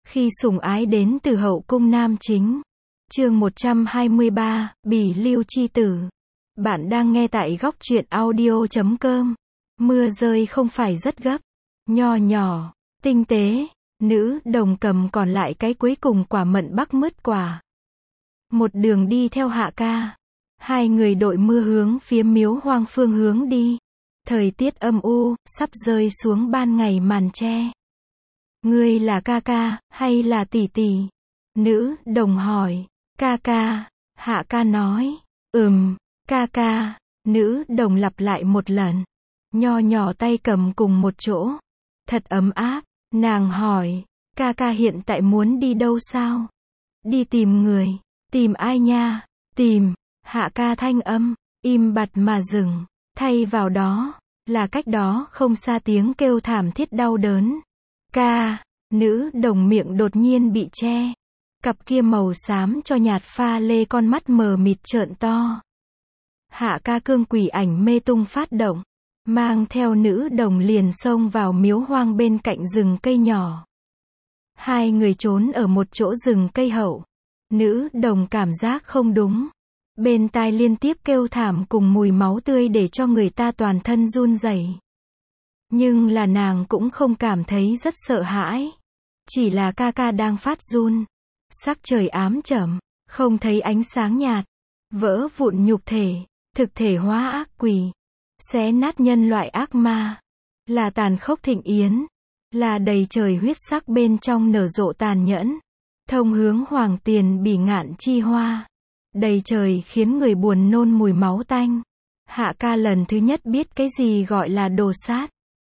Khi sủng ái đến từ hậu cung nam chính. Chương 123, Bỉ Lưu chi tử. Bạn đang nghe tại góc truyện audio.com. Mưa rơi không phải rất gấp, nho nhỏ, tinh tế, nữ đồng cầm còn lại cái cuối cùng quả mận bắc mứt quả. Một đường đi theo Hạ Ca. Hai người đội mưa hướng phía Miếu Hoang phương hướng đi. Thời tiết âm u, sắp rơi xuống ban ngày màn che. Ngươi là ca ca, hay là tỷ tỷ? Nữ đồng hỏi. Ca ca. Hạ Ca nói. Ca ca. Nữ đồng lặp lại một lần. Nho nhỏ tay cầm cùng một chỗ. Thật ấm áp. Nàng hỏi. Ca ca hiện tại muốn đi đâu sao? Đi tìm người. Tìm ai nha? Tìm. Hạ Ca thanh âm im bặt mà dừng. Thay vào đó là cách đó không xa tiếng kêu thảm thiết đau đớn. Ca. Nữ đồng miệng đột nhiên bị che. Cặp kia màu xám cho nhạt pha lê con mắt mờ mịt trợn to. Hạ Ca cương quỷ ảnh mê tung phát động. Mang theo nữ đồng liền xông vào miếu hoang bên cạnh rừng cây nhỏ. Hai người trốn ở một chỗ rừng cây hậu. Nữ đồng cảm giác không đúng. Bên tai liên tiếp kêu thảm cùng mùi máu tươi để cho người ta toàn thân run rẩy. Nhưng là nàng cũng không cảm thấy rất sợ hãi. Chỉ là ca ca đang phát run. Sắc trời ám trầm, không thấy ánh sáng nhạt. Vỡ vụn nhục thể, thực thể hóa ác quỷ. Xé nát nhân loại ác ma. Là tàn khốc thịnh yến. Là đầy trời huyết sắc bên trong nở rộ tàn nhẫn. Thông hướng hoàng tiền bỉ ngạn chi hoa. Đầy trời khiến người buồn nôn mùi máu tanh. Hạ Ca lần thứ nhất biết cái gì gọi là đồ sát.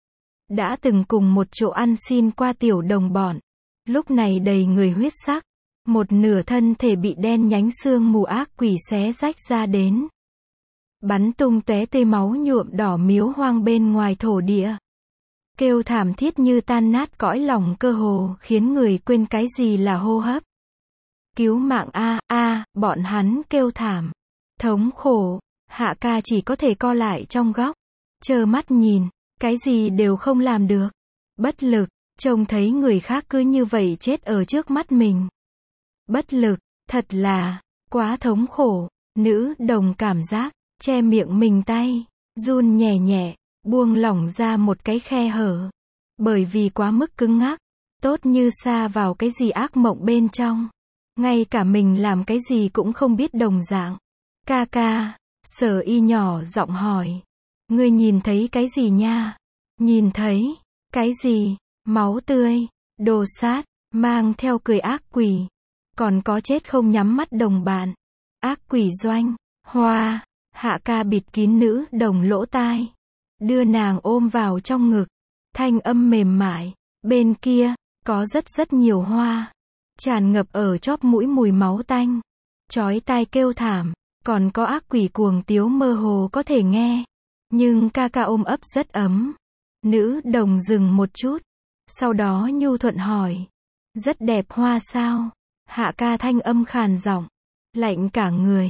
Đã từng cùng một chỗ ăn xin qua tiểu đồng bọn. Lúc này đầy người huyết sắc. Một nửa thân thể bị đen nhánh xương mù ác quỷ xé rách ra đến. Bắn tung tóe tê máu nhuộm đỏ miếu hoang bên ngoài thổ địa. Kêu thảm thiết như tan nát cõi lòng cơ hồ khiến người quên cái gì là hô hấp. Cứu mạng a, bọn hắn kêu thảm. Thống khổ. Hạ Ca chỉ có thể co lại trong góc. Trơ mắt nhìn. Cái gì đều không làm được. Bất lực. Trông thấy người khác cứ như vậy chết ở trước mắt mình. Bất lực. Thật là quá thống khổ. Nữ đồng cảm giác. Che miệng mình tay. Run nhẹ nhẹ. Buông lỏng ra một cái khe hở. Bởi vì quá mức cứng ngắc. Tốt như sa vào cái gì ác mộng bên trong. Ngay cả mình làm cái gì cũng không biết đồng dạng. Ca ca. Sở Y nhỏ giọng hỏi. Ngươi nhìn thấy cái gì nha? Nhìn thấy. Cái gì? Máu tươi. Đồ sát. Mang theo cười ác quỷ. Còn có chết không nhắm mắt đồng bạn. Ác quỷ doanh. Hoa. Hạ Ca bịt kín nữ đồng lỗ tai. Đưa nàng ôm vào trong ngực. Thanh âm mềm mại. Bên kia. Có rất nhiều hoa. Tràn ngập ở chóp mũi mùi máu tanh. Chói tai kêu thảm. Còn có ác quỷ cuồng tiếu mơ hồ có thể nghe. Nhưng ca ca ôm ấp rất ấm. Nữ đồng dừng một chút. Sau đó nhu thuận hỏi. Rất đẹp hoa sao? Hạ Ca thanh âm khàn giọng. Lạnh cả người.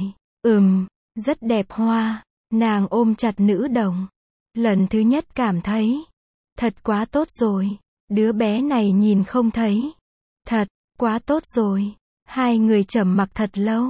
Rất đẹp hoa. Nàng ôm chặt nữ đồng. Lần thứ nhất cảm thấy. Thật quá tốt rồi. Đứa bé này nhìn không thấy. Thật. Quá tốt rồi. Hai người trầm mặc thật lâu.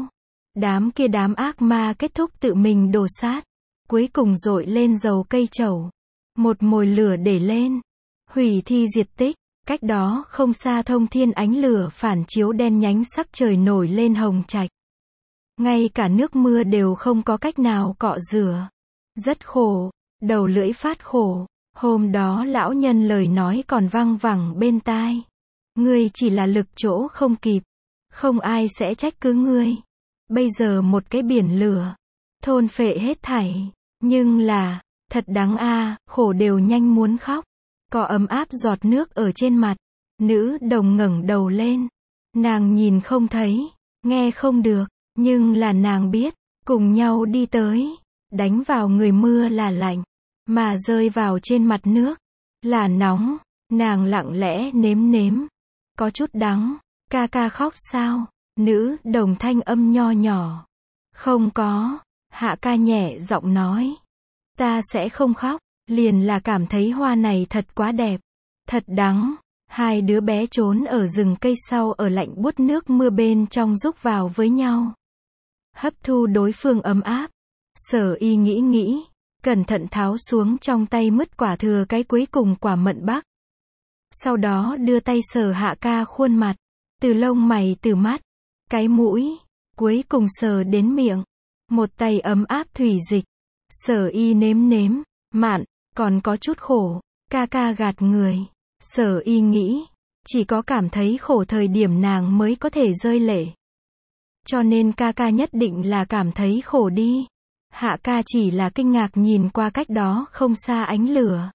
Đám ác ma kết thúc tự mình đồ sát. Cuối cùng dội lên dầu cây trầu. Một mồi lửa để lên. Hủy thi diệt tích. Cách đó không xa thông thiên ánh lửa phản chiếu đen nhánh sắc trời nổi lên hồng trạch. Ngay cả nước mưa đều không có cách nào cọ rửa. Rất khổ. Đầu lưỡi phát khổ. Hôm đó lão nhân lời nói còn văng vẳng bên tai. Ngươi chỉ là lực chỗ không kịp. Không ai sẽ trách cứ ngươi. Bây giờ một cái biển lửa. Thôn phệ hết thảy. Nhưng là. Thật đáng a, khổ đều nhanh muốn khóc. Có ấm áp giọt nước ở trên mặt. Nữ đồng ngẩng đầu lên. Nàng nhìn không thấy. Nghe không được. Nhưng là nàng biết. Cùng nhau đi tới. Đánh vào người mưa là lạnh. Mà rơi vào trên mặt nước. Là nóng. Nàng lặng lẽ nếm. Có chút đắng. Ca ca khóc sao? Nữ đồng thanh âm nho nhỏ. Không có. Hạ Ca nhẹ giọng nói. Ta sẽ không khóc. Liền là cảm thấy hoa này thật quá đẹp. Thật đắng. Hai đứa bé trốn ở rừng cây sau ở lạnh buốt nước mưa bên trong rúc vào với nhau. Hấp thu đối phương ấm áp. Sở Y nghĩ, cẩn thận tháo xuống trong tay mứt quả thừa cái cuối cùng quả mận bắc. Sau đó đưa tay sờ Hạ Ca khuôn mặt, từ lông mày từ mắt, cái mũi, cuối cùng sờ đến miệng. Một tay ấm áp thủy dịch. Sở Y nếm, mặn, còn có chút khổ. Ca gạt người. Sở Y nghĩ, chỉ có cảm thấy khổ thời điểm nàng mới có thể rơi lệ. Cho nên ca nhất định là cảm thấy khổ đi. Hạ Ca chỉ là kinh ngạc nhìn qua cách đó không xa ánh lửa.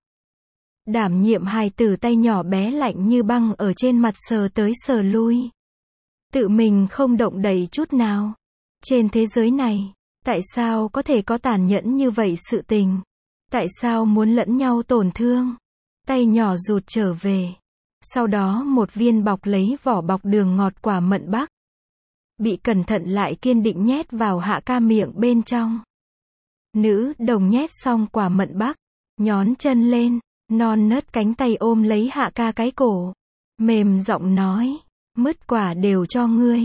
Đảm nhiệm hài tử tay nhỏ bé lạnh như băng ở trên mặt sờ tới sờ lui. Tự mình không động đậy chút nào. Trên thế giới này, tại sao có thể có tàn nhẫn như vậy sự tình? Tại sao muốn lẫn nhau tổn thương? Tay nhỏ rụt trở về. Sau đó một viên bọc lấy vỏ bọc đường ngọt quả mận bắc. Bị cẩn thận lại kiên định nhét vào Hạ Ca miệng bên trong. Nữ đồng nhét xong quả mận bắc, nhón chân lên, non nớt cánh tay ôm lấy Hạ Ca cái cổ. Mềm giọng nói, mứt quả đều cho ngươi.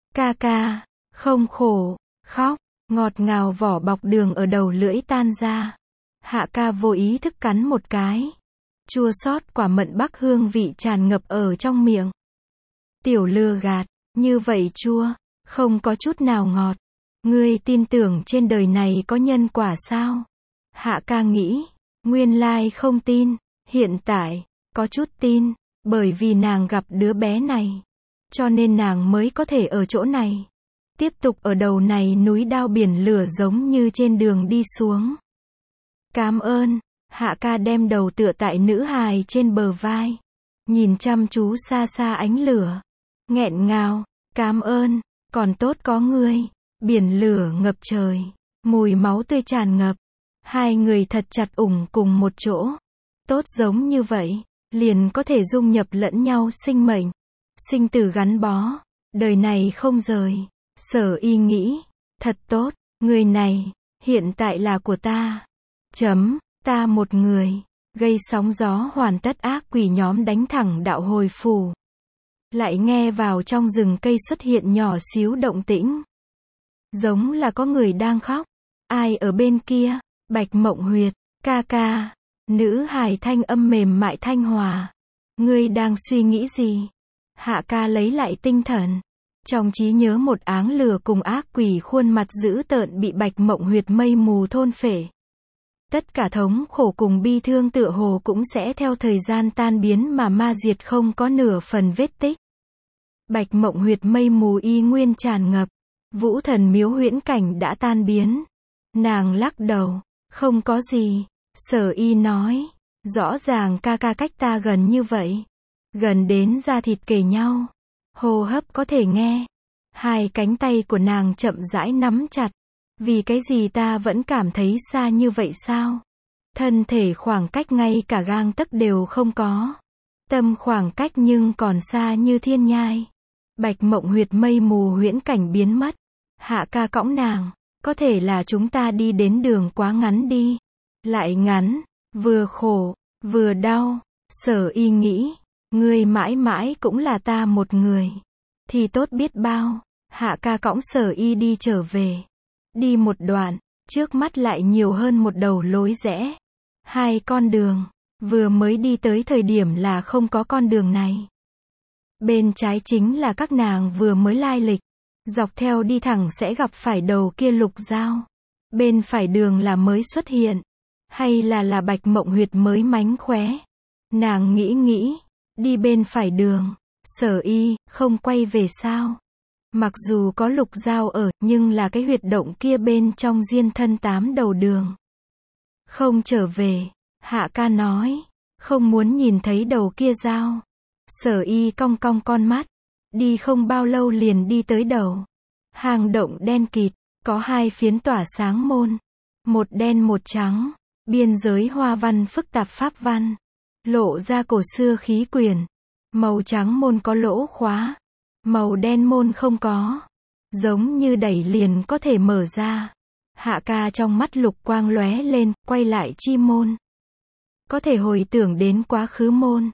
Ca, không khổ, khóc, ngọt ngào vỏ bọc đường ở đầu lưỡi tan ra. Hạ Ca vô ý thức cắn một cái. Chua xót quả mận bắc hương vị tràn ngập ở trong miệng. Tiểu lừa gạt, như vậy chua, không có chút nào ngọt. Ngươi tin tưởng trên đời này có nhân quả sao? Hạ Ca nghĩ, nguyên lai không tin, hiện tại, có chút tin, bởi vì nàng gặp đứa bé này. Cho nên nàng mới có thể ở chỗ này. Tiếp tục ở đầu này núi đao biển lửa giống như trên đường đi xuống. Cảm ơn. Hạ Ca đem đầu tựa tại nữ hài trên bờ vai. Nhìn chăm chú xa xa ánh lửa. Nghẹn ngào, cảm ơn, còn tốt có ngươi. Biển lửa ngập trời. Mùi máu tươi tràn ngập. Hai người thật chặt ủng cùng một chỗ. Tốt giống như vậy, liền có thể dung nhập lẫn nhau sinh mệnh. Sinh tử gắn bó. Đời này không rời. Sở Y nghĩ, thật tốt, người này, hiện tại là của ta. Ta một người, gây sóng gió hoàn tất ác quỷ nhóm đánh thẳng đạo hồi phù. Lại nghe vào trong rừng cây xuất hiện nhỏ xíu động tĩnh. Giống là có người đang khóc. Ai ở bên kia? Bạch Mộng Huyệt, ca. Nữ hài thanh âm mềm mại thanh hòa. Ngươi đang suy nghĩ gì? Hạ Ca lấy lại tinh thần. Trong trí nhớ một áng lửa cùng ác quỷ khuôn mặt dữ tợn bị Bạch Mộng Huyệt mây mù thôn phệ. Tất cả thống khổ cùng bi thương tựa hồ cũng sẽ theo thời gian tan biến mà ma diệt không có nửa phần vết tích. Bạch Mộng Huyệt mây mù y nguyên tràn ngập. Vũ Thần Miếu huyễn cảnh đã tan biến. Nàng lắc đầu. Không có gì. Sở Y nói. Rõ ràng ca cách ta gần như vậy. Gần đến da thịt kề nhau. Hô hấp có thể nghe. Hai cánh tay của nàng chậm rãi nắm chặt. Vì cái gì ta vẫn cảm thấy xa như vậy sao? Thân thể khoảng cách ngay cả gang tấc đều không có. Tâm khoảng cách nhưng còn xa như thiên nhai. Bạch Mộng Huyệt mây mù huyễn cảnh biến mất. Hạ Ca cõng nàng. Có thể là chúng ta đi đến đường quá ngắn đi. Lại ngắn. Vừa khổ. Vừa đau. Sở Y nghĩ. Ngươi mãi mãi cũng là ta một người. Thì tốt biết bao. Hạ Ca cõng Sở Y đi trở về. Đi một đoạn, trước mắt lại nhiều hơn một đầu lối rẽ. Hai con đường, vừa mới đi tới thời điểm là không có con đường này. Bên trái chính là các nàng vừa mới lai lịch. Dọc theo đi thẳng sẽ gặp phải đầu kia lục dao. Bên phải đường là mới xuất hiện. Hay là Bạch Mộng Huyệt mới mánh khóe. Nàng nghĩ, đi bên phải đường. Sở Y, không quay về sao? Mặc dù có lục dao ở, nhưng là cái huyệt động kia bên trong diên thân 8 đầu đường. Không trở về. Hạ Ca nói. Không muốn nhìn thấy đầu kia dao. Sở Y cong con mắt. Đi không bao lâu liền đi tới đầu. Hang động đen kịt, có hai phiến tỏa sáng môn. Một đen một trắng. Biên giới hoa văn phức tạp pháp văn. Lộ ra cổ xưa khí quyển. Màu trắng môn có lỗ khóa. Màu đen môn không có. Giống như đẩy liền có thể mở ra. Hạ Ca trong mắt lục quang lóe lên, quay lại chi môn. Có thể hồi tưởng đến quá khứ môn.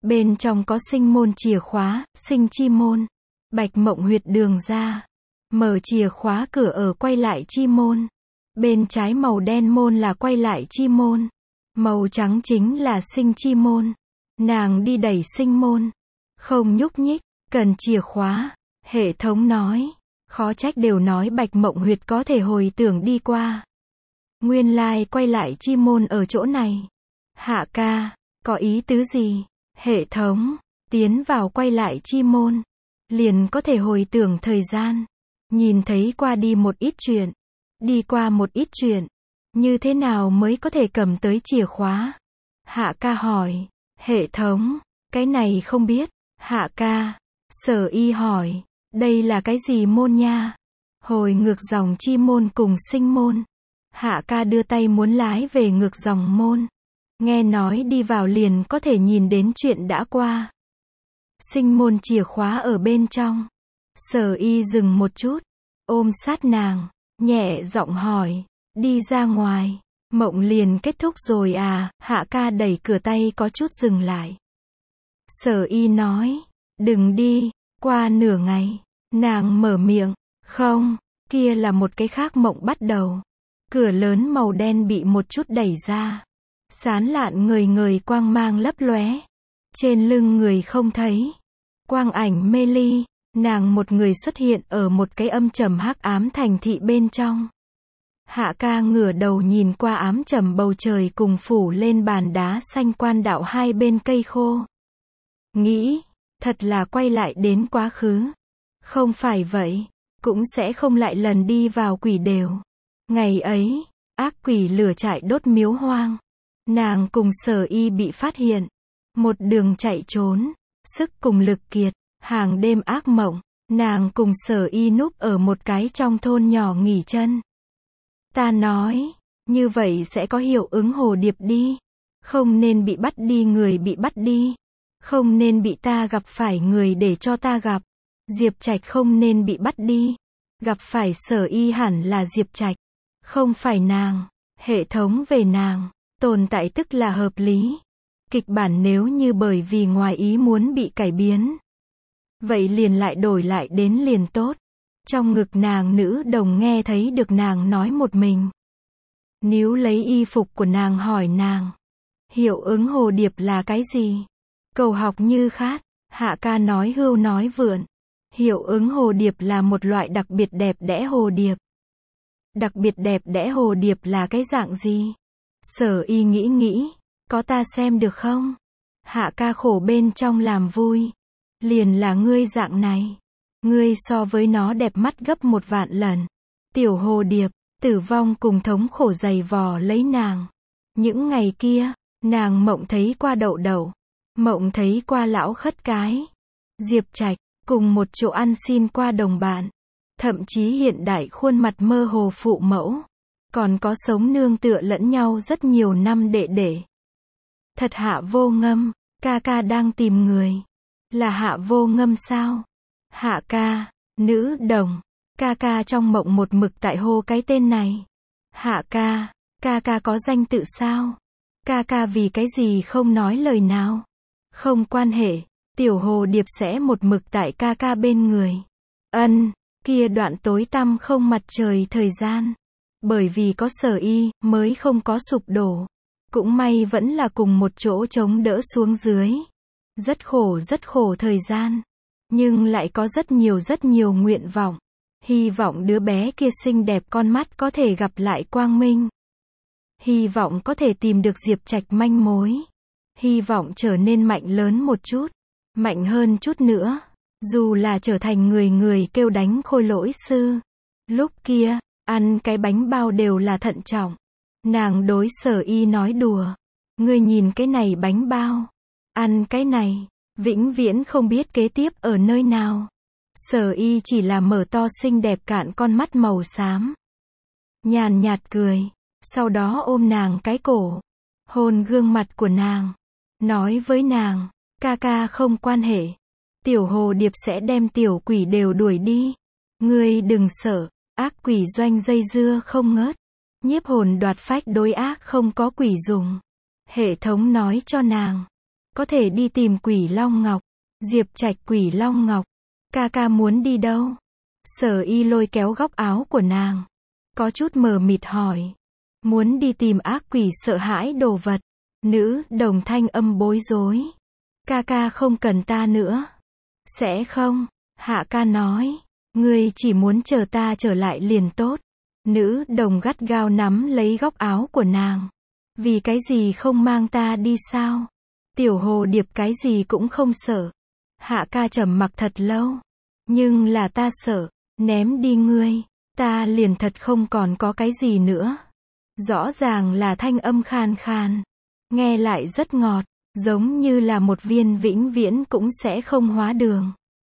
Bên trong có sinh môn chìa khóa, sinh chi môn. Bạch Mộng huyệt đường ra. Mở chìa khóa cửa ở quay lại chi môn. Bên trái màu đen môn là quay lại chi môn. Màu trắng chính là sinh chi môn. Nàng đi đẩy sinh môn. Không nhúc nhích, cần chìa khóa. Hệ thống nói. Khó trách đều nói Bạch Mộng huyệt có thể hồi tưởng đi qua. Nguyên lai quay lại chi môn ở chỗ này. Hạ ca, có ý tứ gì? Hệ thống, tiến vào quay lại chi môn. Liền có thể hồi tưởng thời gian. Nhìn thấy qua đi một ít chuyện. Đi qua một ít chuyện. Như thế nào mới có thể cầm tới chìa khóa? Hạ ca hỏi. Hệ thống, cái này không biết. Hạ ca, Sở Y hỏi. Đây là cái gì môn nha? Hồi ngược dòng chi môn cùng sinh môn. Hạ ca đưa tay muốn lái về ngược dòng môn. Nghe nói đi vào liền có thể nhìn đến chuyện đã qua. Sinh môn chìa khóa ở bên trong. Sở Y dừng một chút. Ôm sát nàng. Nhẹ giọng hỏi. Đi ra ngoài. Mộng liền kết thúc rồi à? Hạ ca đẩy cửa tay có chút dừng lại. Sở Y nói. Đừng đi. Qua nửa ngày. Nàng mở miệng. Không. Kia là một cái khác mộng bắt đầu. Cửa lớn màu đen bị một chút đẩy ra. Sán lạn ngời ngời quang mang lấp lóe. Trên lưng người không thấy. Quang ảnh mê ly. Nàng một người xuất hiện ở một cái âm trầm hắc ám thành thị bên trong. Hạ ca ngửa đầu nhìn qua ám trầm bầu trời cùng phủ lên bàn đá xanh quan đạo hai bên cây khô. Nghĩ, thật là quay lại đến quá khứ. Không phải vậy, cũng sẽ không lại lần đi vào quỷ đều. Ngày ấy, ác quỷ lửa trại đốt miếu hoang. Nàng cùng Sở Y bị phát hiện. Một đường chạy trốn, sức cùng lực kiệt, hàng đêm ác mộng. Nàng cùng Sở Y núp ở một cái trong thôn nhỏ nghỉ chân. Ta nói, như vậy sẽ có hiệu ứng hồ điệp đi. Không nên bị bắt đi người bị bắt đi. Không nên bị ta gặp phải người để cho ta gặp. Diệp Trạch không nên bị bắt đi. Gặp phải Sở Y hẳn là Diệp Trạch. Không phải nàng. Hệ thống về nàng. Tồn tại tức là hợp lý. Kịch bản nếu như bởi vì ngoài ý muốn bị cải biến. Vậy liền lại đổi lại đến liền tốt. Trong ngực nàng nữ đồng nghe thấy được nàng nói một mình. Níu lấy y phục của nàng hỏi nàng. Hiệu ứng hồ điệp là cái gì? Cầu học như khát. Hạ ca nói hưu nói vượn. Hiệu ứng hồ điệp là một loại đặc biệt đẹp đẽ hồ điệp. Đặc biệt đẹp đẽ hồ điệp là cái dạng gì? Sở Y nghĩ. Có ta xem được không? Hạ ca khổ bên trong làm vui. Liền là ngươi dạng này. Ngươi so với nó đẹp mắt gấp 1.000.000 lần. Tiểu hồ điệp, tử vong cùng thống khổ dày vò lấy nàng. Những ngày kia, nàng mộng thấy qua đậu đậu. Mộng thấy qua lão khất cái. Diệp Trạch, cùng một chỗ ăn xin qua đồng bạn. Thậm chí hiện đại khuôn mặt mơ hồ phụ mẫu. Còn có sống nương tựa lẫn nhau rất nhiều năm đệ đệ. Thật Hạ Vô Ngâm, ca ca đang tìm người. Là Hạ Vô Ngâm sao? Hạ ca, nữ đồng. Ca ca trong mộng một mực tại hô cái tên này. Hạ ca, ca ca có danh tự sao? Ca ca vì cái gì không nói lời nào? Không quan hệ, tiểu hồ điệp sẽ một mực tại ca ca bên người. Ân, kia đoạn tối tăm không mặt trời thời gian. Bởi vì có Sở Y, mới không có sụp đổ. Cũng may vẫn là cùng một chỗ chống đỡ xuống dưới. Rất khổ thời gian. Nhưng lại có rất nhiều nguyện vọng. Hy vọng đứa bé kia xinh đẹp con mắt có thể gặp lại quang minh. Hy vọng có thể tìm được Diệp Trạch manh mối. Hy vọng trở nên mạnh lớn một chút. Mạnh hơn chút nữa. Dù là trở thành người kêu đánh khôi lỗi sư. Lúc kia, ăn cái bánh bao đều là thận trọng. Nàng đối Sở Y nói đùa. Ngươi nhìn cái này bánh bao. Ăn cái này. Vĩnh viễn không biết kế tiếp ở nơi nào. Sở Y chỉ là mở to xinh đẹp cạn con mắt màu xám. Nhàn nhạt cười. Sau đó ôm nàng cái cổ. Hôn gương mặt của nàng. Nói với nàng. Ca ca không quan hệ. Tiểu hồ điệp sẽ đem tiểu quỷ đều đuổi đi. Ngươi đừng sợ. Ác quỷ doanh dây dưa không ngớt. Nhiếp hồn đoạt phách đối ác không có quỷ dùng. Hệ thống nói cho nàng. có thể đi tìm Quỷ Long Ngọc. Diệp Trạch, Quỷ Long Ngọc, ca ca muốn đi đâu? Sở Y lôi kéo góc áo của nàng, có chút mờ mịt hỏi. Muốn đi tìm ác quỷ sợ hãi đồ vật. Nữ đồng thanh âm bối rối. Ca ca không cần ta nữa. Sẽ không, Hạ ca nói. Ngươi chỉ muốn chờ ta trở lại liền tốt. Nữ đồng gắt gao nắm lấy góc áo của nàng. Vì cái gì không mang ta đi sao? Tiểu hồ điệp cái gì cũng không sợ. Hạ ca trầm mặc thật lâu. Nhưng là ta sợ, ném đi ngươi, ta liền thật không còn có cái gì nữa. Rõ ràng là thanh âm khan khan, nghe lại rất ngọt, giống như là một viên vĩnh viễn cũng sẽ không hóa đường.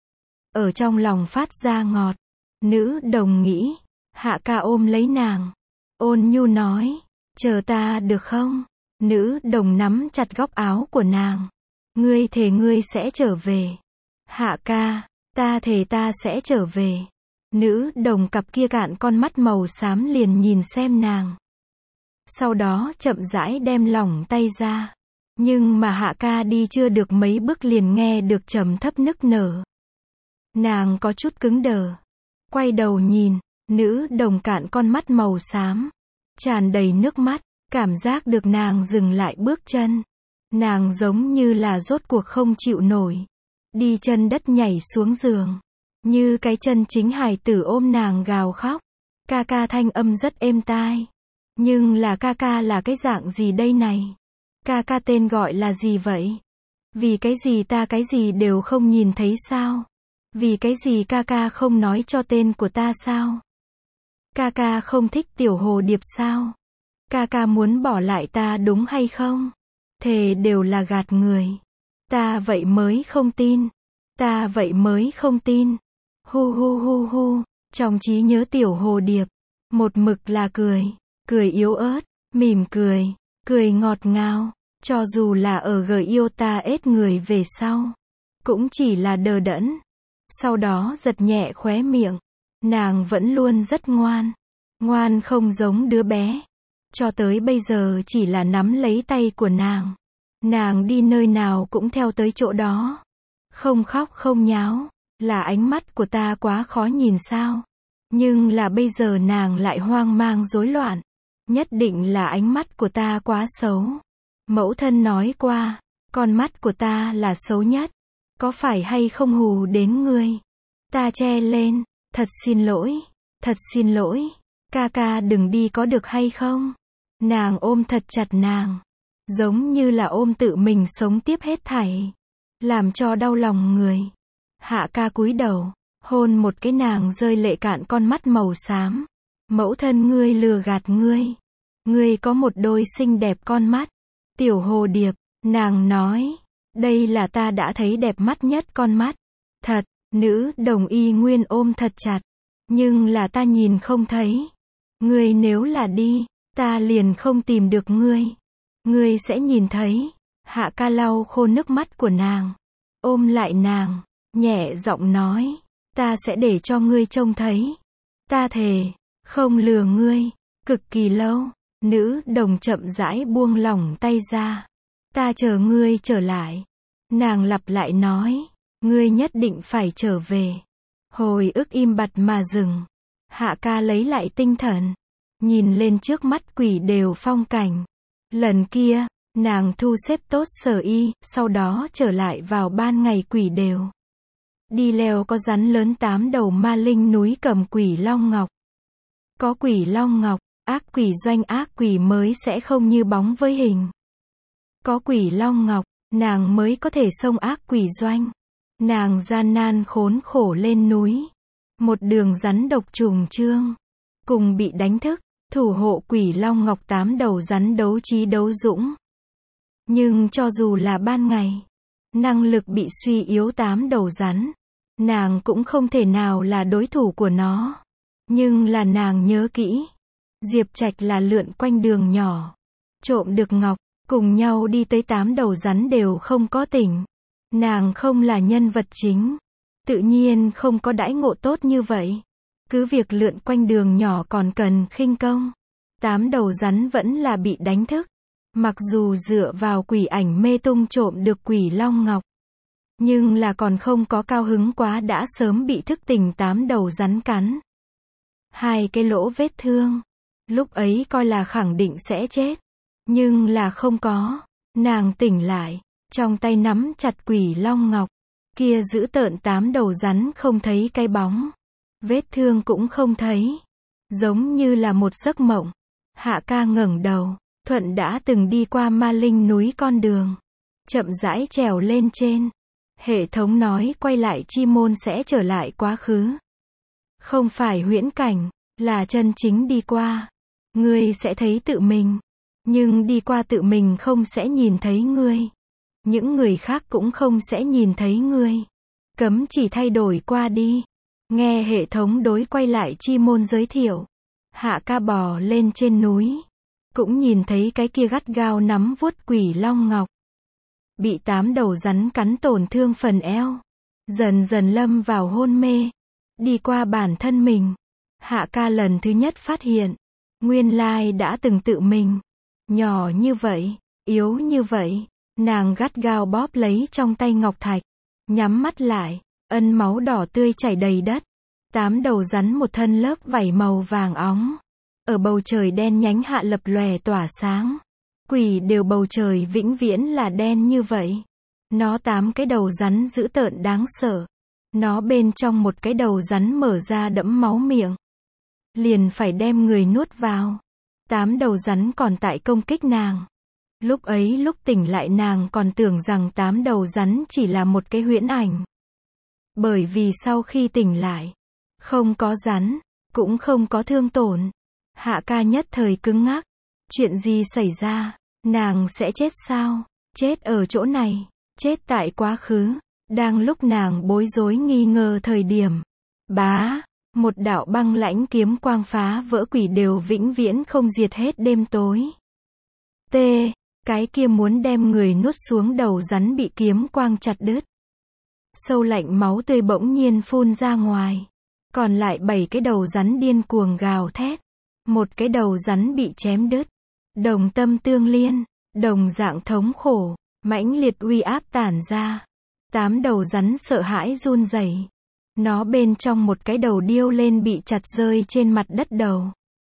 Ở trong lòng phát ra ngọt, nữ đồng nghĩ. Hạ ca ôm lấy nàng, ôn nhu nói, chờ ta được không? Nữ đồng nắm chặt góc áo của nàng. Ngươi thề ngươi sẽ trở về. Hạ ca, ta thề ta sẽ trở về. Nữ đồng cặp kia cạn con mắt màu xám liền nhìn xem nàng. Sau đó chậm rãi đem lỏng tay ra. Nhưng mà Hạ ca đi chưa được mấy bước liền nghe được trầm thấp nức nở. Nàng có chút cứng đờ. Quay đầu nhìn, nữ đồng cạn con mắt màu xám, tràn đầy nước mắt, cảm giác được nàng dừng lại bước chân. Nàng giống như là rốt cuộc không chịu nổi. Đi chân đất nhảy xuống giường. Như cái chân chính hài tử ôm nàng gào khóc. Ca ca thanh âm rất êm tai. Nhưng là ca ca là cái dạng gì đây này? Ca ca tên gọi là gì vậy? Vì cái gì ta cái gì đều không nhìn thấy sao? Vì cái gì ca ca không nói cho tên của ta sao? Ca ca không thích tiểu hồ điệp sao? Ca ca muốn bỏ lại ta đúng hay không? Thề đều là gạt người. Ta vậy mới không tin. Ta vậy mới không tin. Hu hu hu hu. Trong trí nhớ tiểu hồ điệp, một mực là cười. Cười yếu ớt, mỉm cười. Cười ngọt ngào. Cho dù là ở gợi yêu ta ết người về sau. Cũng chỉ là đờ đẫn. Sau đó giật nhẹ khóe miệng. Nàng vẫn luôn rất ngoan. Ngoan không giống đứa bé. Cho tới bây giờ chỉ là nắm lấy tay của nàng. Nàng đi nơi nào cũng theo tới chỗ đó. Không khóc không nháo. Là ánh mắt của ta quá khó nhìn sao? Nhưng là bây giờ nàng lại hoang mang rối loạn. Nhất định là ánh mắt của ta quá xấu. Mẫu thân nói qua, con mắt của ta là xấu nhất. Có phải hay không hù đến ngươi? Ta che lên, thật xin lỗi, thật xin lỗi. Ca ca đừng đi có được hay không? Nàng ôm thật chặt nàng. Giống như là ôm tự mình sống tiếp hết thảy. Làm cho đau lòng người. Hạ ca cúi đầu, hôn một cái nàng rơi lệ cạn con mắt màu xám. Mẫu thân ngươi lừa gạt ngươi. Ngươi có một đôi xinh đẹp con mắt. Tiểu hồ điệp, nàng nói. Đây là ta đã thấy đẹp mắt nhất con mắt. Thật, nữ đồng y nguyên ôm thật chặt. Nhưng là ta nhìn không thấy. Ngươi nếu là đi, ta liền không tìm được ngươi. Ngươi sẽ nhìn thấy. Hạ ca lau khô nước mắt của nàng. Ôm lại nàng, nhẹ giọng nói. Ta sẽ để cho ngươi trông thấy. Ta thề, không lừa ngươi. Cực kỳ lâu, nữ đồng chậm rãi buông lỏng tay ra. Ta chờ ngươi trở lại. Nàng lặp lại nói. Ngươi nhất định phải trở về. Hồi ức im bặt mà dừng. Hạ ca lấy lại tinh thần. Nhìn lên trước mắt quỷ đều phong cảnh. Lần kia, nàng thu xếp tốt Sở Y, sau đó trở lại vào ban ngày quỷ đều. Đi leo có rắn lớn 8 đầu ma linh núi cầm Quỷ Long Ngọc. Có Quỷ Long Ngọc, ác quỷ doanh ác quỷ mới sẽ không như bóng với hình. Có Quỷ Long Ngọc, nàng mới có thể xông ác quỷ doanh. Nàng gian nan khốn khổ lên núi. Một đường rắn độc trùng trương. Cùng bị đánh thức, thủ hộ Quỷ Long Ngọc 8 đầu rắn đấu trí đấu dũng. Nhưng cho dù là ban ngày, năng lực bị suy yếu 8 đầu rắn, nàng cũng không thể nào là đối thủ của nó. Nhưng là nàng nhớ kỹ. Diệp Trạch là lượn quanh đường nhỏ. Trộm được ngọc, cùng nhau đi tới 8 đầu rắn đều không có tỉnh. Nàng không là nhân vật chính. Tự nhiên không có đãi ngộ tốt như vậy. Cứ việc lượn quanh đường nhỏ còn cần khinh công. 8 đầu rắn vẫn là bị đánh thức. Mặc dù dựa vào quỷ ảnh mê tung trộm được quỷ long ngọc, nhưng là còn không có cao hứng quá đã sớm bị thức tỉnh 8 đầu rắn cắn. 2 cái lỗ vết thương. Lúc ấy coi là khẳng định sẽ chết. Nhưng là không có. Nàng tỉnh lại, trong tay nắm chặt quỷ long ngọc. Kia giữ tợn 8 đầu rắn không thấy cái bóng. Vết thương cũng không thấy. Giống như là một giấc mộng. Hạ ca ngẩng đầu, Thuận đã từng đi qua Ma Linh núi con đường. Chậm rãi trèo lên trên. Hệ thống nói quay lại chi môn sẽ trở lại quá khứ. Không phải huyễn cảnh, là chân chính đi qua. Ngươi sẽ thấy tự mình. Nhưng đi qua tự mình không sẽ nhìn thấy ngươi. Những người khác cũng không sẽ nhìn thấy ngươi. Cấm chỉ thay đổi qua đi. Nghe hệ thống đối quay lại chi môn giới thiệu. Hạ ca bò lên trên núi. Cũng nhìn thấy cái kia gắt gao nắm vuốt quỷ long ngọc. Bị 8 đầu rắn cắn tổn thương phần eo. Dần dần lâm vào hôn mê. Đi qua bản thân mình. Hạ ca lần thứ nhất phát hiện. Nguyên lai đã từng tự mình. Nhỏ như vậy, yếu như vậy. Nàng gắt gao bóp lấy trong tay ngọc thạch. Nhắm mắt lại, ân máu đỏ tươi chảy đầy đất. 8 đầu rắn một thân lớp vảy màu vàng óng. Ở bầu trời đen nhánh hạ lập lòe tỏa sáng. Quỷ đều bầu trời vĩnh viễn là đen như vậy. Nó 8 cái đầu rắn dữ tợn đáng sợ. Nó bên trong một cái đầu rắn mở ra đẫm máu miệng. Liền phải đem người nuốt vào. 8 đầu rắn còn tại công kích nàng. Lúc ấy lúc tỉnh lại nàng còn tưởng rằng 8 đầu rắn chỉ là một cái huyễn ảnh. Bởi vì sau khi tỉnh lại, không có rắn, cũng không có thương tổn. Hạ ca nhất thời cứng ngắc. Chuyện gì xảy ra? Nàng sẽ chết sao? Chết ở chỗ này, chết tại quá khứ. Đang lúc nàng bối rối nghi ngờ thời điểm. Bá, một đạo băng lãnh kiếm quang phá vỡ quỷ đều vĩnh viễn không diệt hết đêm tối. T. Cái kia muốn đem người nuốt xuống đầu rắn bị kiếm quang chặt đứt. Sâu lạnh máu tươi bỗng nhiên phun ra ngoài. Còn lại 7 cái đầu rắn điên cuồng gào thét. Một cái đầu rắn bị chém đứt. Đồng tâm tương liên, đồng dạng thống khổ, mãnh liệt uy áp tản ra. 8 đầu rắn sợ hãi run rẩy. Nó bên trong một cái đầu điêu lên bị chặt rơi trên mặt đất đầu.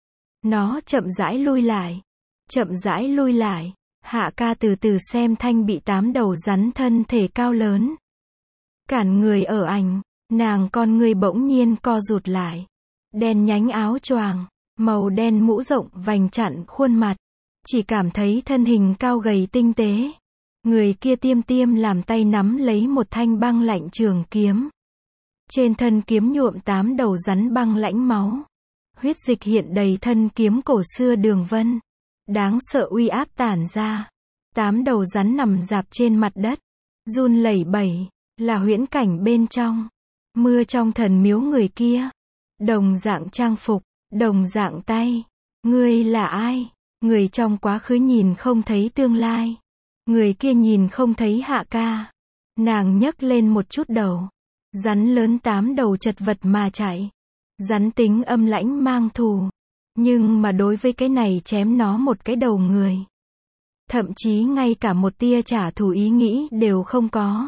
Nó chậm rãi lui lại. Chậm rãi lui lại. Hạ ca từ từ xem thanh bị 8 đầu rắn thân thể cao lớn. Cản người ở ảnh, nàng con người bỗng nhiên co rụt lại. Đen nhánh áo choàng, màu đen mũ rộng vành chặn khuôn mặt. Chỉ cảm thấy thân hình cao gầy tinh tế. Người kia tiêm tiêm làm tay nắm lấy một thanh băng lạnh trường kiếm. Trên thân kiếm nhuộm 8 đầu rắn băng lãnh máu. Huyết dịch hiện đầy thân kiếm cổ xưa đường vân. Đáng sợ uy áp tản ra. 8 đầu rắn nằm rạp trên mặt đất. Run lẩy bẩy. Là huyễn cảnh bên trong. Mưa trong thần miếu người kia. Đồng dạng trang phục. Đồng dạng tay. Ngươi là ai? Người trong quá khứ nhìn không thấy tương lai. Người kia nhìn không thấy Hạ ca. Nàng nhấc lên một chút đầu. Rắn lớn 8 đầu chật vật mà chạy. Rắn tính âm lãnh mang thù. Nhưng mà đối với cái này chém nó một cái đầu người. Thậm chí ngay cả một tia trả thù ý nghĩ đều không có.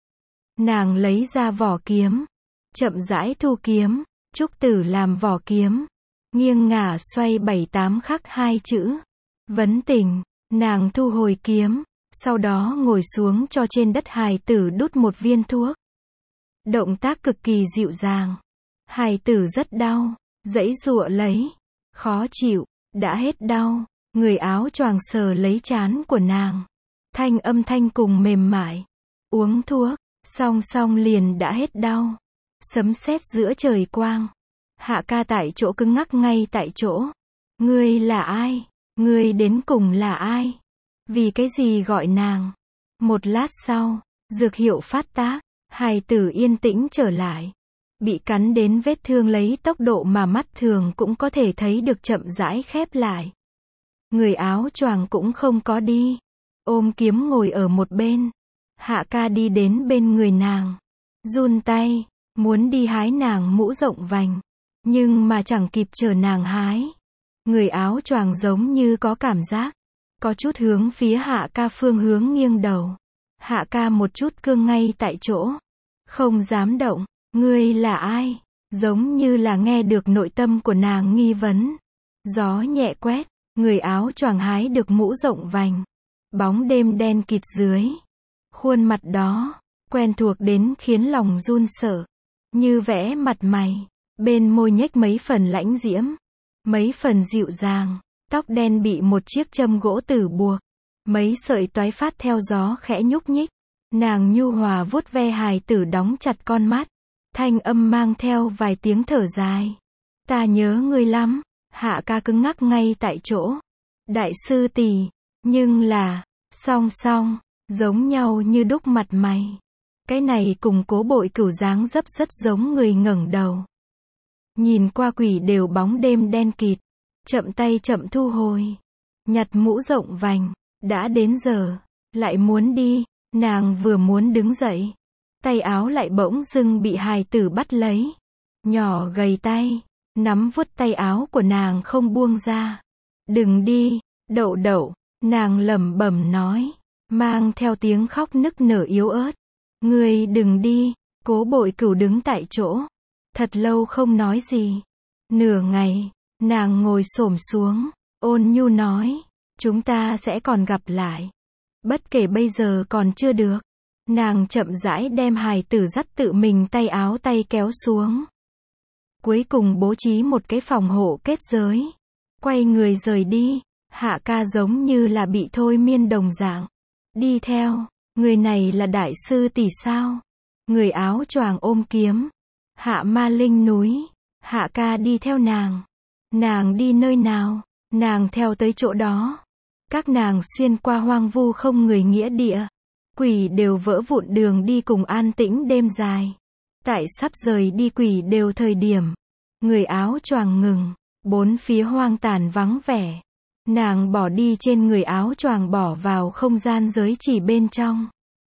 Nàng lấy ra vỏ kiếm. Chậm rãi thu kiếm. Trúc tử làm vỏ kiếm. Nghiêng ngả xoay 7-8 khắc 2 chữ. Vấn tình. Nàng thu hồi kiếm. Sau đó ngồi xuống cho trên đất hài tử đút một viên thuốc. Động tác cực kỳ dịu dàng. Hài tử rất đau. Giãy giụa lấy. Khó chịu. Đã hết đau. Người áo choàng sờ lấy trán của nàng. Thanh âm thanh cùng mềm mại. Uống thuốc. Song song liền đã hết đau. Sấm sét giữa trời quang. Hạ ca tại chỗ cứng ngắc ngay tại chỗ. Ngươi là ai? Ngươi đến cùng là ai? Vì cái gì gọi nàng? Một lát sau, dược hiệu phát tác, hài tử yên tĩnh trở lại. Bị cắn đến vết thương lấy tốc độ mà mắt thường cũng có thể thấy được chậm rãi khép lại. Người áo choàng cũng không có đi. Ôm kiếm ngồi ở một bên. Hạ ca đi đến bên người nàng. Run tay, muốn đi hái nàng mũ rộng vành. Nhưng mà chẳng kịp chờ nàng hái. Người áo choàng giống như có cảm giác. có chút hướng phía Hạ ca phương hướng nghiêng đầu. Hạ ca một chút cương ngay tại chỗ. Không dám động. Ngươi là ai? Giống như là nghe được nội tâm của nàng nghi vấn. Gió nhẹ quét, người áo choàng hái được mũ rộng vành. Bóng đêm đen kịt dưới. Khuôn mặt đó, quen thuộc đến khiến lòng run sợ. Như vẽ mặt mày, bên môi nhếch mấy phần lãnh diễm, mấy phần dịu dàng. Tóc đen bị một chiếc châm gỗ tử buộc. Mấy sợi toái phát theo gió khẽ nhúc nhích. Nàng nhu hòa vuốt ve hài tử đóng chặt con mắt. Thanh âm mang theo vài tiếng thở dài. Ta nhớ ngươi lắm. Hạ ca cứng ngắc ngay tại chỗ. Đại sư tỷ, nhưng là, song song, giống nhau như đúc mặt mày. Cái này cùng Cố Bội Cửu dáng dấp rất giống người ngẩng đầu. Nhìn qua quỷ đều bóng đêm đen kịt. Chậm tay chậm thu hồi. Nhặt mũ rộng vành. Đã đến giờ. Lại muốn đi. Nàng vừa muốn đứng dậy. Tay áo lại bỗng dưng bị hài tử bắt lấy. Nhỏ gầy tay. Nắm vuốt tay áo của nàng không buông ra. Đừng đi. Đậu đậu. Nàng lẩm bẩm nói. Mang theo tiếng khóc nức nở yếu ớt. Ngươi đừng đi. Cố Bội Cửu đứng tại chỗ. Thật lâu không nói gì. Nửa ngày. Nàng ngồi xổm xuống, ôn nhu nói, chúng ta sẽ còn gặp lại. Bất kể bây giờ còn chưa được. Nàng chậm rãi đem hài tử dắt tự mình tay áo tay kéo xuống. Cuối cùng bố trí một cái phòng hộ kết giới. Quay người rời đi. Hạ ca giống như là bị thôi miên đồng dạng. Đi theo, người này là đại sư tỷ sao? Người áo choàng ôm kiếm. Hạ Ma Linh núi. Hạ ca đi theo nàng. Nàng đi nơi nào, nàng theo tới chỗ đó. Các nàng xuyên qua hoang vu không người nghĩa địa. Quỷ đều vỡ vụn đường đi cùng an tĩnh đêm dài. Tại sắp rời đi quỷ đều thời điểm. Người áo choàng ngừng, bốn phía hoang tàn vắng vẻ. Nàng bỏ đi trên người áo choàng bỏ vào không gian giới chỉ bên trong.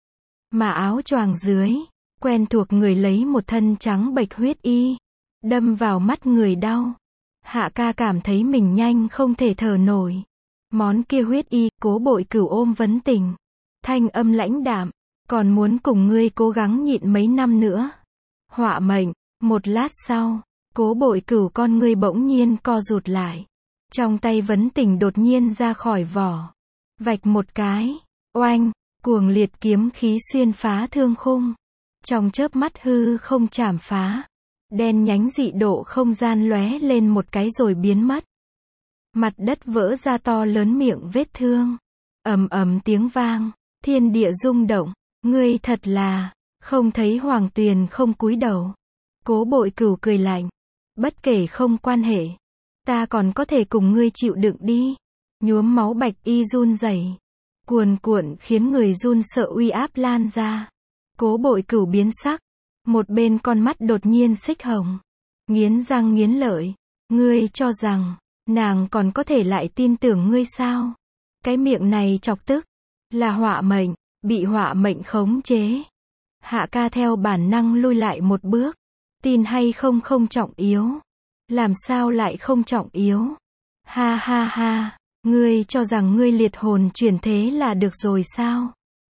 Mà áo choàng dưới, quen thuộc người lấy một thân trắng bệch huyết y. Đâm vào mắt người đau. Hạ ca cảm thấy mình nhanh không thể thở nổi. Món kia huyết y, Cố Bội Cửu ôm vấn tình. Thanh âm lãnh đạm. Còn muốn cùng ngươi cố gắng nhịn mấy năm nữa. Họa mệnh. Một lát sau, Cố Bội Cửu con ngươi bỗng nhiên co rụt lại. Trong tay vấn tình đột nhiên ra khỏi vỏ. Vạch một cái. Oanh. Cuồng liệt kiếm khí xuyên phá thương khung. Trong chớp mắt hư không chảm phá. Đen nhánh dị độ không gian lóe lên một cái rồi biến mất. Mặt đất vỡ ra to lớn miệng vết thương. Ầm ầm tiếng vang, thiên địa rung động. Ngươi thật là, không thấy Hoàng Tuyền không cúi đầu. Cố Bội Cửu cười lạnh. Bất kể không quan hệ. Ta còn có thể cùng ngươi chịu đựng đi. Nhuốm máu bạch y run rẩy. Cuồn cuộn khiến người run sợ uy áp lan ra. Cố Bội Cửu biến sắc. Một bên con mắt đột nhiên xích hồng. Nghiến răng nghiến lợi. Ngươi cho rằng, nàng còn có thể lại tin tưởng ngươi sao? Cái miệng này chọc tức. Là họa mệnh, bị họa mệnh khống chế. Hạ ca theo bản năng lui lại một bước. Tin hay không không trọng yếu. Làm sao lại không trọng yếu? Ha ha ha, ngươi cho rằng ngươi liệt hồn chuyển thế là được rồi sao?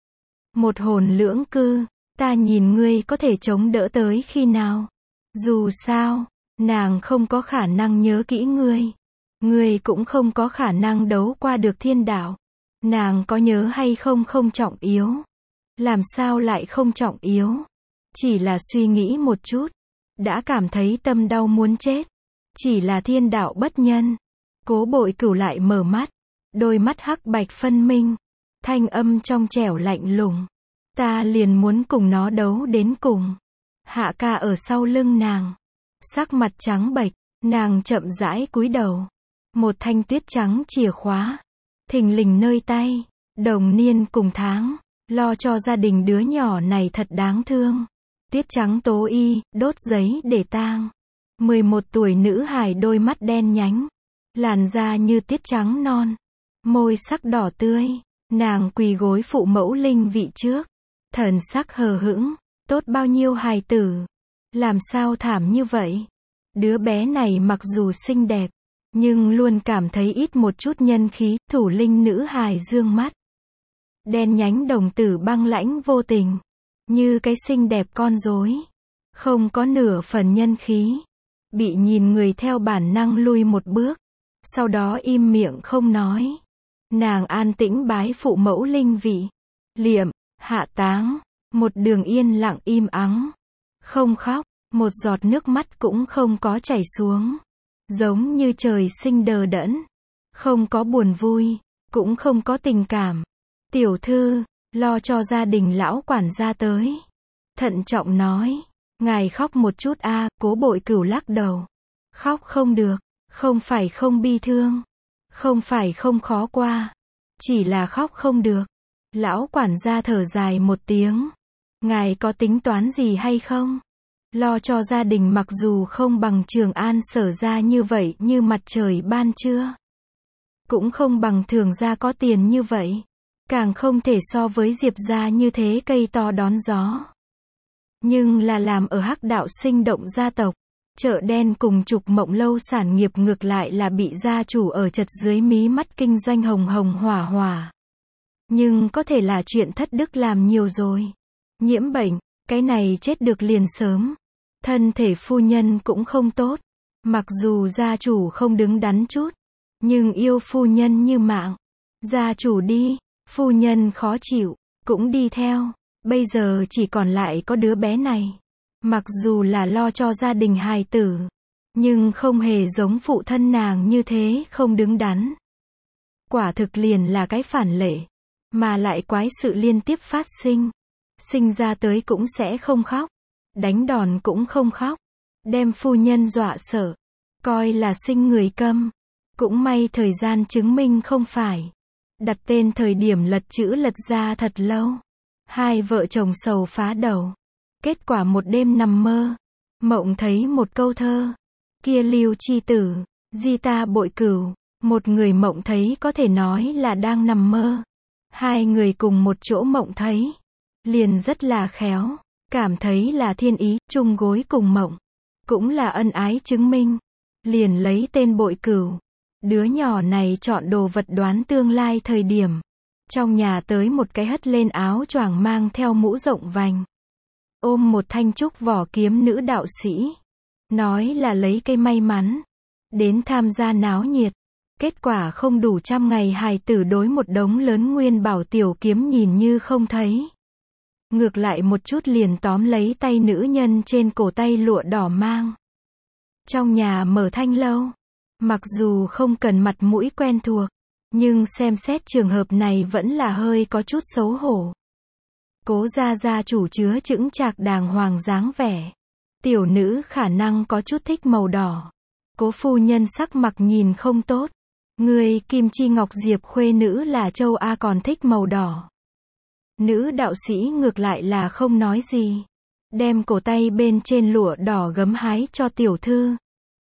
Một hồn lưỡng cư. Ta nhìn ngươi có thể chống đỡ tới khi nào? Dù sao, nàng không có khả năng nhớ kỹ ngươi. Ngươi cũng không có khả năng đấu qua được thiên đạo. Nàng có nhớ hay không không trọng yếu. Làm sao lại không trọng yếu? Chỉ là suy nghĩ một chút. Đã cảm thấy tâm đau muốn chết. Chỉ là thiên đạo bất nhân. Cố Bội Cửu lại mở mắt. Đôi mắt hắc bạch phân minh. Thanh âm trong trẻo lạnh lùng. Ta liền muốn cùng nó đấu đến cùng. Hạ ca ở sau lưng nàng. Sắc mặt trắng bệch. Nàng chậm rãi cúi đầu. Một thanh tuyết trắng chìa khóa. Thình lình nơi tay. Đồng niên cùng tháng. Lo cho gia đình đứa nhỏ này thật đáng thương. Tuyết trắng tố y, đốt giấy để tang. 11 tuổi nữ hài đôi mắt đen nhánh. Làn da như tiết trắng non. Môi sắc đỏ tươi. Nàng quỳ gối phụ mẫu linh vị trước. Thần sắc hờ hững. Tốt bao nhiêu hài tử. Làm sao thảm như vậy? Đứa bé này mặc dù xinh đẹp. nhưng luôn cảm thấy ít một chút nhân khí. Thủ linh nữ hài dương mắt. Đen nhánh đồng tử băng lãnh vô tình. Như cái xinh đẹp con rối. Không có nửa phần nhân khí. Bị nhìn người theo bản năng lui một bước. Sau đó im miệng không nói. Nàng an tĩnh bái phụ mẫu linh vị. Liệm, hạ táng. Một đường yên lặng im ắng. Không khóc. Một giọt nước mắt cũng không có chảy xuống. Giống như trời sinh đờ đẫn. Không có buồn vui. Cũng không có tình cảm. Tiểu thư, lo cho gia đình lão quản gia tới. Thận trọng nói. Ngài khóc một chút a. Cố Bội Cửu lắc đầu. Khóc không được. Không phải không bi thương. Không phải không khó qua. Chỉ là khóc không được. Lão quản gia thở dài một tiếng. Ngài có tính toán gì hay không? Lo cho gia đình mặc dù không bằng Trường An Sở gia như vậy như mặt trời ban trưa. Cũng không bằng Thường gia có tiền như vậy. Càng không thể so với Diệp gia như thế cây to đón gió. Nhưng là làm ở Hắc Đạo Sinh Động gia tộc. Chợ đen cùng Trục Mộng Lâu sản nghiệp ngược lại là bị gia chủ ở chật dưới mí mắt kinh doanh hồng hồng hỏa hỏa. Nhưng có thể là chuyện thất đức làm nhiều rồi. Nhiễm bệnh, cái này chết được liền sớm. Thân thể phu nhân cũng không tốt. Mặc dù gia chủ không đứng đắn chút. Nhưng yêu phu nhân như mạng. Gia chủ đi, phu nhân khó chịu, cũng đi theo. Bây giờ chỉ còn lại có đứa bé này. Mặc dù là lo cho gia đình hài tử. Nhưng không hề giống phụ thân nàng như thế không đứng đắn. Quả thực liền là cái phản lệ. Mà lại quái sự liên tiếp phát sinh. Sinh ra tới cũng sẽ không khóc. Đánh đòn cũng không khóc. Đem phu nhân dọa sợ. Coi là sinh người câm. Cũng may thời gian chứng minh không phải. Đặt tên thời điểm lật chữ lật ra thật lâu. Hai vợ chồng sầu phá đầu. Kết quả một đêm nằm mơ. Mộng thấy một câu thơ. Kia Lưu chi tử, di ta Bội Cửu. Một người mộng thấy có thể nói là đang nằm mơ. Hai người cùng một chỗ mộng thấy. Liền rất là khéo. Cảm thấy là thiên ý, chung gối cùng mộng. Cũng là ân ái chứng minh. Liền lấy tên Bội Cửu. Đứa nhỏ này chọn đồ vật đoán tương lai thời điểm. Trong nhà tới một cái hất lên áo choàng mang theo mũ rộng vành. Ôm một thanh trúc vỏ kiếm nữ đạo sĩ. Nói là lấy cây may mắn. Đến tham gia náo nhiệt. Kết quả không đủ 100 ngày hài tử đối một đống lớn nguyên bảo tiểu kiếm nhìn như không thấy. Ngược lại một chút liền tóm lấy tay nữ nhân trên cổ tay lụa đỏ mang. Trong nhà mở thanh lâu. Mặc dù không cần mặt mũi quen thuộc. Nhưng xem xét trường hợp này vẫn là hơi có chút xấu hổ. Cố gia chủ chứa chững chạc đàng hoàng dáng vẻ. Tiểu nữ khả năng có chút thích màu đỏ. Cố phu nhân sắc mặt nhìn không tốt. Người Kim Chi Ngọc Diệp khuê nữ là châu A còn thích màu đỏ. Nữ đạo sĩ ngược lại là không nói gì. Đem cổ tay bên trên lụa đỏ gấm hái cho tiểu thư.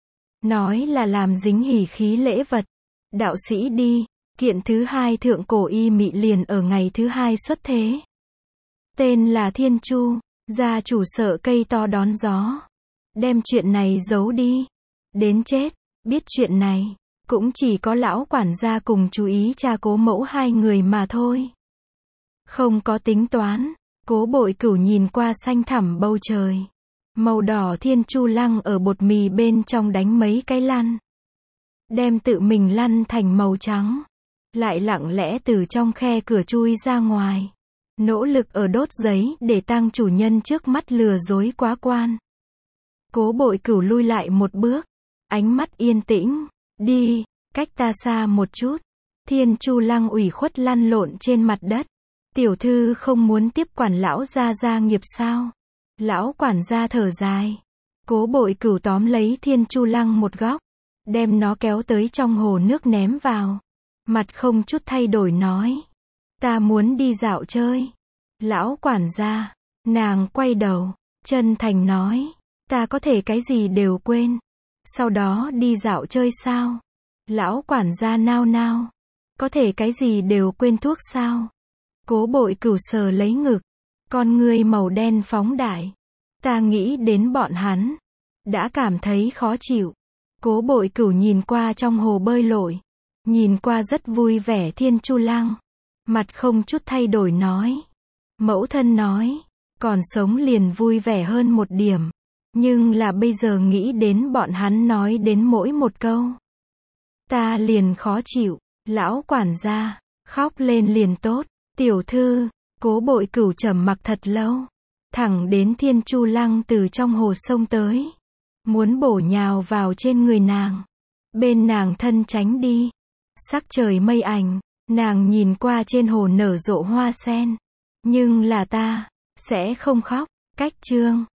Nói là làm dính hỉ khí lễ vật. Đạo sĩ đi, kiện thứ hai thượng cổ y mị liền ở ngày thứ hai xuất thế. Tên là Thiên Chu, gia chủ sợ cây to đón gió. Đem chuyện này giấu đi. Đến chết, biết chuyện này, cũng chỉ có lão quản gia cùng chú ý cha Cố mẫu hai người mà thôi. Không có tính toán, Cố Bội Cửu nhìn qua xanh thẳm bầu trời. Màu đỏ Thiên Chu lăng ở bột mì bên trong đánh mấy cái lăn. Đem tự mình lăn thành màu trắng. Lại lặng lẽ từ trong khe cửa chui ra ngoài. Nỗ lực ở đốt giấy để tăng chủ nhân trước mắt lừa dối quá quan. Cố Bội Cửu lui lại một bước. Ánh mắt yên tĩnh. Đi, cách ta xa một chút. Thiên Chu lăng ủy khuất lăn lộn trên mặt đất. Tiểu thư không muốn tiếp quản lão gia nghiệp sao? Lão quản gia thở dài. Cố Bội Cửu tóm lấy Thiên Chu lăng một góc. Đem nó kéo tới trong hồ nước ném vào. Mặt không chút thay đổi nói. Ta muốn đi dạo chơi. Lão quản gia. Nàng quay đầu. Chân thành nói. Ta có thể cái gì đều quên. Sau đó đi dạo chơi sao? Lão quản gia nao nao. Có thể cái gì đều quên thuốc sao? Cố Bội Cửu sờ lấy ngực. Con ngươi màu đen phóng đại. Ta nghĩ đến bọn hắn. Đã cảm thấy khó chịu. Cố Bội Cửu nhìn qua trong hồ bơi lội. Nhìn qua rất vui vẻ Thiên Chu Lăng. Mặt không chút thay đổi nói. Mẫu thân nói. Còn sống liền vui vẻ hơn một điểm. Nhưng là bây giờ nghĩ đến bọn hắn nói đến mỗi một câu. Ta liền khó chịu. Lão quản gia. Khóc lên liền tốt. Tiểu thư. Cố Bội Cửu trầm mặc thật lâu. Thẳng đến Thiên Chu Lăng từ trong hồ sông tới. Muốn bổ nhào vào trên người nàng. Bên nàng thân tránh đi. Sắc trời mây ảnh. Nàng nhìn qua trên hồ nở rộ hoa sen. Nhưng là ta. Sẽ không khóc. Cách chương.